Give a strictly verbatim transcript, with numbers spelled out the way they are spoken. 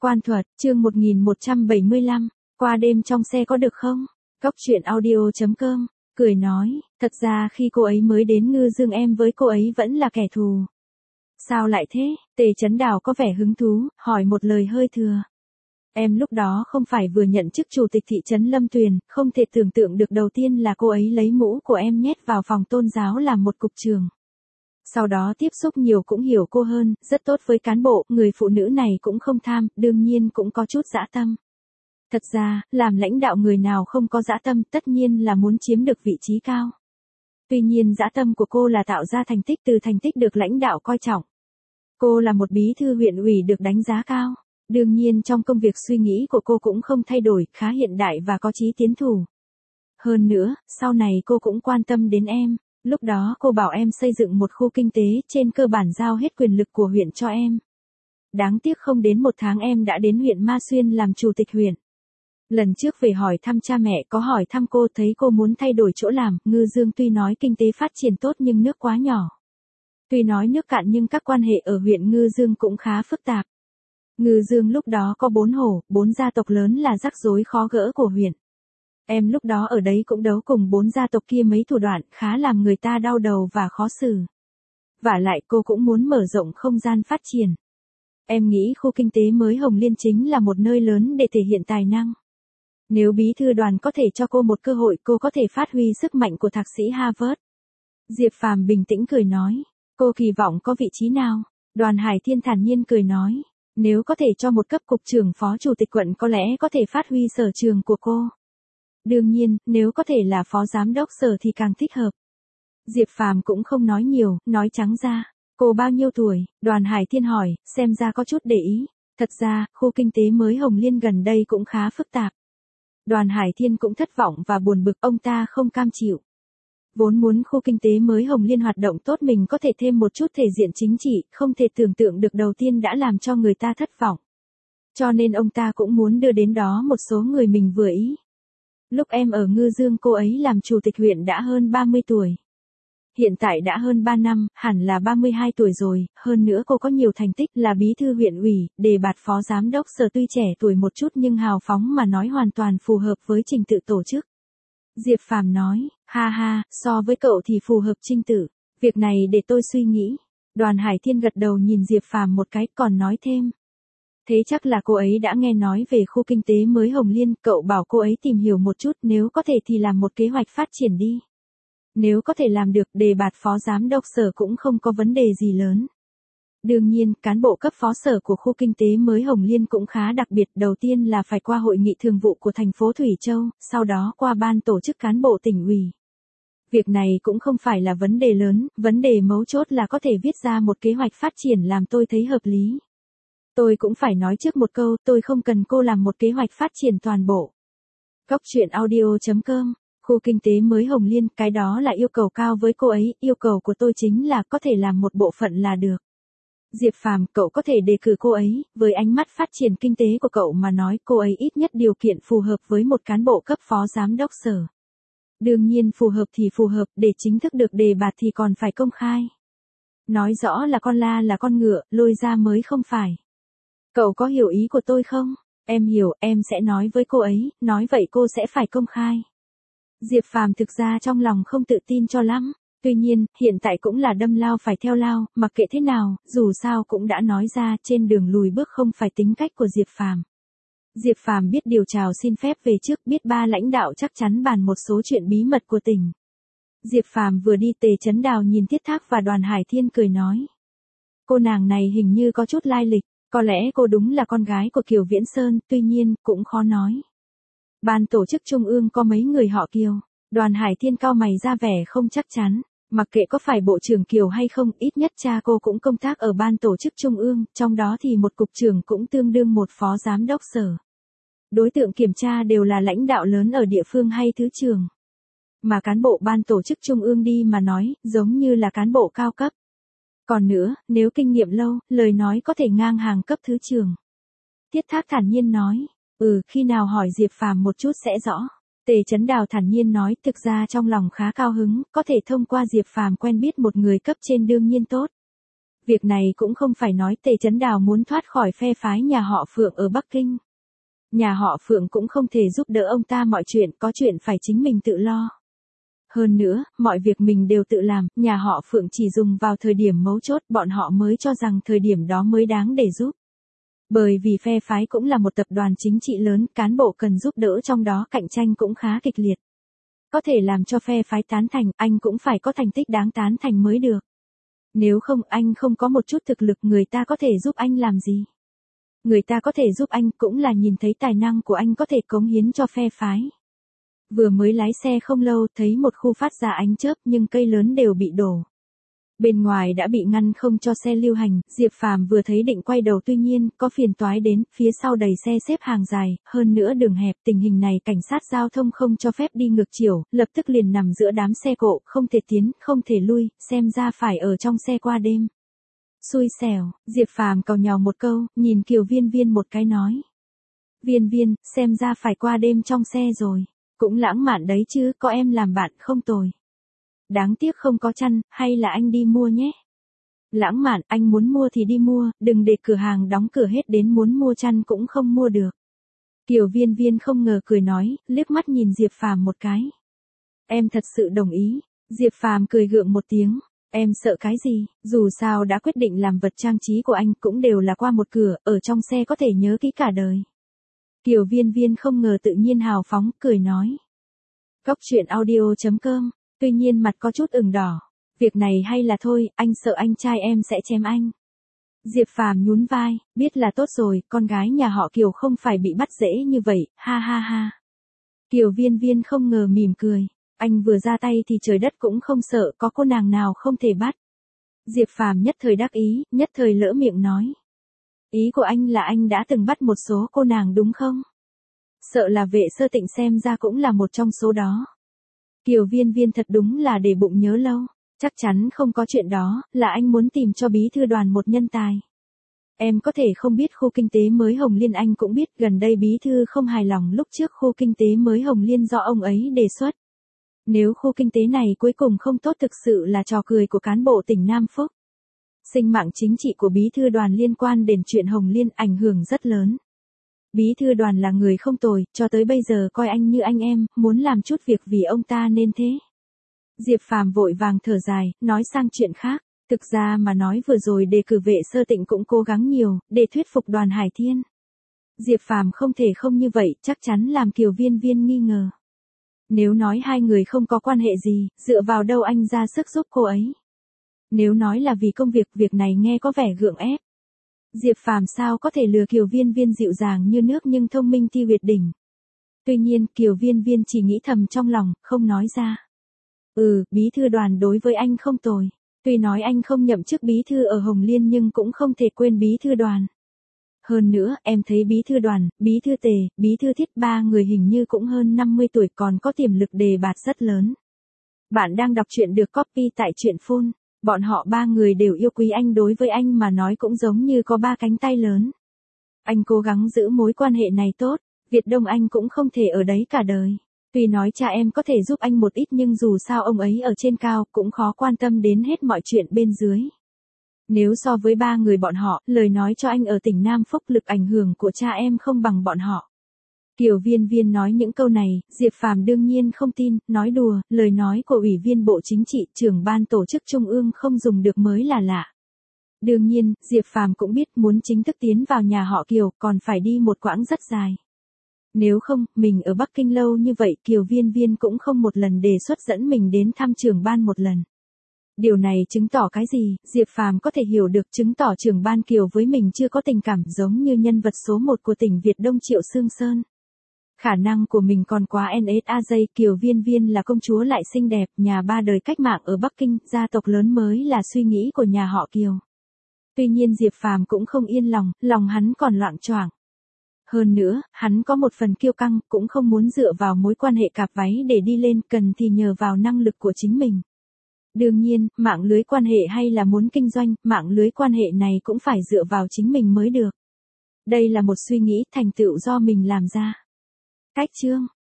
Quan thuật, chương một nghìn một trăm bảy mươi lăm, qua đêm trong xe có được không? Góc truyện audio chấm com, cười nói, thật ra khi cô ấy mới đến Ngư Dương em với cô ấy vẫn là kẻ thù. Sao lại thế? Tề Chấn Đào có vẻ hứng thú, hỏi một lời hơi thừa. Em lúc đó không phải vừa nhận chức chủ tịch thị trấn Lâm Tuyền, không thể tưởng tượng được đầu tiên là cô ấy lấy mũ của em nhét vào phòng tôn giáo làm một cục trường. Sau đó tiếp xúc nhiều cũng hiểu cô hơn, rất tốt với cán bộ, người phụ nữ này cũng không tham, đương nhiên cũng có chút dã tâm. Thật ra, làm lãnh đạo người nào không có dã tâm, tất nhiên là muốn chiếm được vị trí cao. Tuy nhiên dã tâm của cô là tạo ra thành tích từ thành tích được lãnh đạo coi trọng. Cô là một bí thư huyện ủy được đánh giá cao. Đương nhiên trong công việc suy nghĩ của cô cũng không thay đổi, khá hiện đại và có chí tiến thủ. Hơn nữa, sau này cô cũng quan tâm đến em. Lúc đó cô bảo em xây dựng một khu kinh tế, trên cơ bản giao hết quyền lực của huyện cho em. Đáng tiếc không đến một tháng em đã đến huyện Ma Xuyên làm chủ tịch huyện. Lần trước về hỏi thăm cha mẹ có hỏi thăm cô, thấy cô muốn thay đổi chỗ làm. Ngư Dương tuy nói kinh tế phát triển tốt nhưng nước quá nhỏ. Tuy nói nước cạn nhưng các quan hệ ở huyện Ngư Dương cũng khá phức tạp. Ngư Dương lúc đó có bốn hổ, bốn gia tộc lớn là rắc rối khó gỡ của huyện. Em lúc đó ở đấy cũng đấu cùng bốn gia tộc kia mấy thủ đoạn khá làm người ta đau đầu và khó xử. Vả lại cô cũng muốn mở rộng không gian phát triển. Em nghĩ khu kinh tế mới Hồng Liên chính là một nơi lớn để thể hiện tài năng. Nếu bí thư đoàn có thể cho cô một cơ hội, cô có thể phát huy sức mạnh của thạc sĩ Harvard. Diệp Phàm bình tĩnh cười nói, cô kỳ vọng có vị trí nào? Đoàn Hải Thiên thản nhiên cười nói, nếu có thể cho một cấp cục trưởng phó chủ tịch quận có lẽ có thể phát huy sở trường của cô. Đương nhiên, nếu có thể là phó giám đốc sở thì càng thích hợp. Diệp Phàm cũng không nói nhiều, nói trắng ra, cô bao nhiêu tuổi? Đoàn Hải Thiên hỏi, xem ra có chút để ý. Thật ra, khu kinh tế mới Hồng Liên gần đây cũng khá phức tạp. Đoàn Hải Thiên cũng thất vọng và buồn bực, ông ta không cam chịu. Vốn muốn khu kinh tế mới Hồng Liên hoạt động tốt mình có thể thêm một chút thể diện chính trị, không thể tưởng tượng được đầu tiên đã làm cho người ta thất vọng. Cho nên ông ta cũng muốn đưa đến đó một số người mình vừa ý. Lúc em ở Ngư Dương cô ấy làm chủ tịch huyện đã hơn ba mươi tuổi. Hiện tại đã hơn ba năm, hẳn là ba mươi hai tuổi rồi, hơn nữa cô có nhiều thành tích là bí thư huyện ủy, đề bạt phó giám đốc sở, tuy trẻ tuổi một chút nhưng hào phóng mà nói hoàn toàn phù hợp với trình tự tổ chức. Diệp Phàm nói, ha ha, so với cậu thì phù hợp trình tự, việc này để tôi suy nghĩ. Đoàn Hải Thiên gật đầu nhìn Diệp Phàm một cái, còn nói thêm. Thế chắc là cô ấy đã nghe nói về khu kinh tế mới Hồng Liên, cậu bảo cô ấy tìm hiểu một chút, nếu có thể thì làm một kế hoạch phát triển đi. Nếu có thể làm được, đề bạt phó giám đốc sở cũng không có vấn đề gì lớn. Đương nhiên, cán bộ cấp phó sở của khu kinh tế mới Hồng Liên cũng khá đặc biệt, đầu tiên là phải qua hội nghị thường vụ của thành phố Thủy Châu, sau đó qua ban tổ chức cán bộ tỉnh ủy. Việc này cũng không phải là vấn đề lớn, vấn đề mấu chốt là có thể viết ra một kế hoạch phát triển làm tôi thấy hợp lý. Tôi cũng phải nói trước một câu, tôi không cần cô làm một kế hoạch phát triển toàn bộ. Góc truyện audio chấm com, khu kinh tế mới Hồng Liên, cái đó là yêu cầu cao với cô ấy, yêu cầu của tôi chính là có thể làm một bộ phận là được. Diệp Phàm, cậu có thể đề cử cô ấy, với ánh mắt phát triển kinh tế của cậu mà nói, cô ấy ít nhất điều kiện phù hợp với một cán bộ cấp phó giám đốc sở. Đương nhiên phù hợp thì phù hợp, để chính thức được đề bạt thì còn phải công khai. Nói rõ là con la là con ngựa, lôi ra mới không phải. Cậu có hiểu ý của tôi không? Em hiểu, em sẽ nói với cô ấy, nói vậy cô sẽ phải công khai. Diệp Phàm thực ra trong lòng không tự tin cho lắm. Tuy nhiên, hiện tại cũng là đâm lao phải theo lao, mặc kệ thế nào, dù sao cũng đã nói ra, trên đường lùi bước không phải tính cách của Diệp Phàm. Diệp Phàm biết điều chào xin phép về trước, biết ba lãnh đạo chắc chắn bàn một số chuyện bí mật của tỉnh. Diệp Phàm vừa đi, Tề Chấn Đào nhìn Thiết Thác và Đoàn Hải Thiên cười nói. Cô nàng này hình như có chút lai lịch, có lẽ cô đúng là con gái của Kiều Viễn Sơn, tuy nhiên, cũng khó nói. Ban tổ chức trung ương có mấy người họ Kiều. Đoàn Hải Thiên cau mày ra vẻ không chắc chắn. Mặc kệ có phải bộ trưởng Kiều hay không, ít nhất cha cô cũng công tác ở ban tổ chức trung ương, trong đó thì một cục trưởng cũng tương đương một phó giám đốc sở. Đối tượng kiểm tra đều là lãnh đạo lớn ở địa phương hay thứ trưởng. Mà cán bộ ban tổ chức trung ương đi mà nói, giống như là cán bộ cao cấp. Còn nữa, nếu kinh nghiệm lâu, lời nói có thể ngang hàng cấp thứ trưởng. Thiết Thác thản nhiên nói, ừ, khi nào hỏi Diệp Phàm một chút sẽ rõ. Tề Chấn Đào thản nhiên nói, thực ra trong lòng khá cao hứng, có thể thông qua Diệp Phàm quen biết một người cấp trên đương nhiên tốt. Việc này cũng không phải nói Tề Chấn Đào muốn thoát khỏi phe phái nhà họ Phượng ở Bắc Kinh. Nhà họ Phượng cũng không thể giúp đỡ ông ta mọi chuyện, có chuyện phải chính mình tự lo. Hơn nữa, mọi việc mình đều tự làm, nhà họ Phượng chỉ dùng vào thời điểm mấu chốt, bọn họ mới cho rằng thời điểm đó mới đáng để giúp. Bởi vì phe phái cũng là một tập đoàn chính trị lớn, cán bộ cần giúp đỡ trong đó cạnh tranh cũng khá kịch liệt. Có thể làm cho phe phái tán thành, anh cũng phải có thành tích đáng tán thành mới được. Nếu không, anh không có một chút thực lực, người ta có thể giúp anh làm gì? Người ta có thể giúp anh cũng là nhìn thấy tài năng của anh có thể cống hiến cho phe phái. Vừa mới lái xe không lâu, thấy một khu phát ra ánh chớp nhưng cây lớn đều bị đổ. Bên ngoài đã bị ngăn không cho xe lưu hành, Diệp Phàm vừa thấy định quay đầu, tuy nhiên, có phiền toái đến, phía sau đầy xe xếp hàng dài, hơn nữa đường hẹp, tình hình này cảnh sát giao thông không cho phép đi ngược chiều, lập tức liền nằm giữa đám xe cộ, không thể tiến, không thể lui, xem ra phải ở trong xe qua đêm. Xui xẻo, Diệp Phàm càu nhàu một câu, nhìn Kiều Viên Viên một cái nói. Viên Viên, xem ra phải qua đêm trong xe rồi, cũng lãng mạn đấy chứ, có em làm bạn không tồi. Đáng tiếc không có chăn, hay là anh đi mua nhé. Lãng mạn, anh muốn mua thì đi mua, đừng để cửa hàng đóng cửa hết đến muốn mua chăn cũng không mua được. Kiều Viên Viên không ngờ cười nói, liếc mắt nhìn Diệp Phàm một cái. Em thật sự đồng ý. Diệp Phàm cười gượng một tiếng. Em sợ cái gì, dù sao đã quyết định làm vật trang trí của anh cũng đều là qua một cửa, ở trong xe có thể nhớ kỹ cả đời. Kiều Viên Viên không ngờ tự nhiên hào phóng, cười nói. Góc truyện audio chấm com, tuy nhiên mặt có chút ửng đỏ. Việc này hay là thôi, anh sợ anh trai em sẽ chém anh. Diệp Phàm nhún vai, biết là tốt rồi, con gái nhà họ Kiều không phải bị bắt dễ như vậy, ha ha ha. Kiều Viên Viên không ngờ mỉm cười. Anh vừa ra tay thì trời đất cũng không sợ, có cô nàng nào không thể bắt. Diệp Phàm nhất thời đắc ý, nhất thời lỡ miệng nói. Ý của anh là anh đã từng bắt một số cô nàng đúng không? Sợ là Vệ Sơ Tịnh xem ra cũng là một trong số đó. Kiều Viên Viên thật đúng là để bụng nhớ lâu. Chắc chắn không có chuyện đó, là anh muốn tìm cho bí thư đoàn một nhân tài. Em có thể không biết khu kinh tế mới Hồng Liên, anh cũng biết gần đây bí thư không hài lòng lúc trước khu kinh tế mới Hồng Liên do ông ấy đề xuất. Nếu khu kinh tế này cuối cùng không tốt thực sự là trò cười của cán bộ tỉnh Nam Phúc. Sinh mạng chính trị của bí thư đoàn liên quan đến chuyện Hồng Liên ảnh hưởng rất lớn. Bí thư đoàn là người không tồi, cho tới bây giờ coi anh như anh em, muốn làm chút việc vì ông ta nên thế. Diệp Phàm vội vàng thở dài, nói sang chuyện khác. Thực ra mà nói vừa rồi đề cử Vệ Sơ Tịnh cũng cố gắng nhiều, để thuyết phục Đoàn Hải Thiên. Diệp Phàm không thể không như vậy, chắc chắn làm Kiều Viên Viên nghi ngờ. Nếu nói hai người không có quan hệ gì, dựa vào đâu anh ra sức giúp cô ấy. Nếu nói là vì công việc, việc này nghe có vẻ gượng ép. Diệp Phàm sao có thể lừa Kiều Viên Viên dịu dàng như nước nhưng thông minh thi tuyệt đỉnh. Tuy nhiên, Kiều Viên Viên chỉ nghĩ thầm trong lòng, không nói ra. Ừ, bí thư đoàn đối với anh không tồi. Tuy nói anh không nhậm chức bí thư ở Hồng Liên nhưng cũng không thể quên bí thư đoàn. Hơn nữa, em thấy bí thư đoàn, bí thư Tề, bí thư Thiết ba người hình như cũng hơn năm mươi tuổi, còn có tiềm lực đề bạt rất lớn. Bạn đang đọc truyện được copy tại truyện phun. Bọn họ ba người đều yêu quý anh, đối với anh mà nói cũng giống như có ba cánh tay lớn. Anh cố gắng giữ mối quan hệ này tốt, Việt Đông anh cũng không thể ở đấy cả đời. Tuy nói cha em có thể giúp anh một ít nhưng dù sao ông ấy ở trên cao cũng khó quan tâm đến hết mọi chuyện bên dưới. Nếu so với ba người bọn họ, lời nói cho anh ở tỉnh Nam Phúc lực ảnh hưởng của cha em không bằng bọn họ. Kiều Viên Viên nói những câu này, Diệp Phàm đương nhiên không tin, nói đùa, lời nói của Ủy viên Bộ Chính trị, trưởng ban tổ chức Trung ương không dùng được mới là lạ. Đương nhiên, Diệp Phàm cũng biết muốn chính thức tiến vào nhà họ Kiều còn phải đi một quãng rất dài. Nếu không, mình ở Bắc Kinh lâu như vậy, Kiều Viên Viên cũng không một lần đề xuất dẫn mình đến thăm trưởng ban một lần. Điều này chứng tỏ cái gì? Diệp Phàm có thể hiểu được, chứng tỏ trưởng ban Kiều với mình chưa có tình cảm giống như nhân vật số một của tỉnh Việt Đông Triệu Sương Sơn. Khả năng của mình còn quá en ét a giây, Kiều Viên Viên là công chúa lại xinh đẹp, nhà ba đời cách mạng ở Bắc Kinh, gia tộc lớn mới là suy nghĩ của nhà họ Kiều. Tuy nhiên Diệp Phàm cũng không yên lòng, lòng hắn còn loạng choạng. Hơn nữa, hắn có một phần kiêu căng, cũng không muốn dựa vào mối quan hệ cạp váy để đi lên, cần thì nhờ vào năng lực của chính mình. Đương nhiên, mạng lưới quan hệ hay là muốn kinh doanh, mạng lưới quan hệ này cũng phải dựa vào chính mình mới được. Đây là một suy nghĩ thành tựu do mình làm ra. Cách chương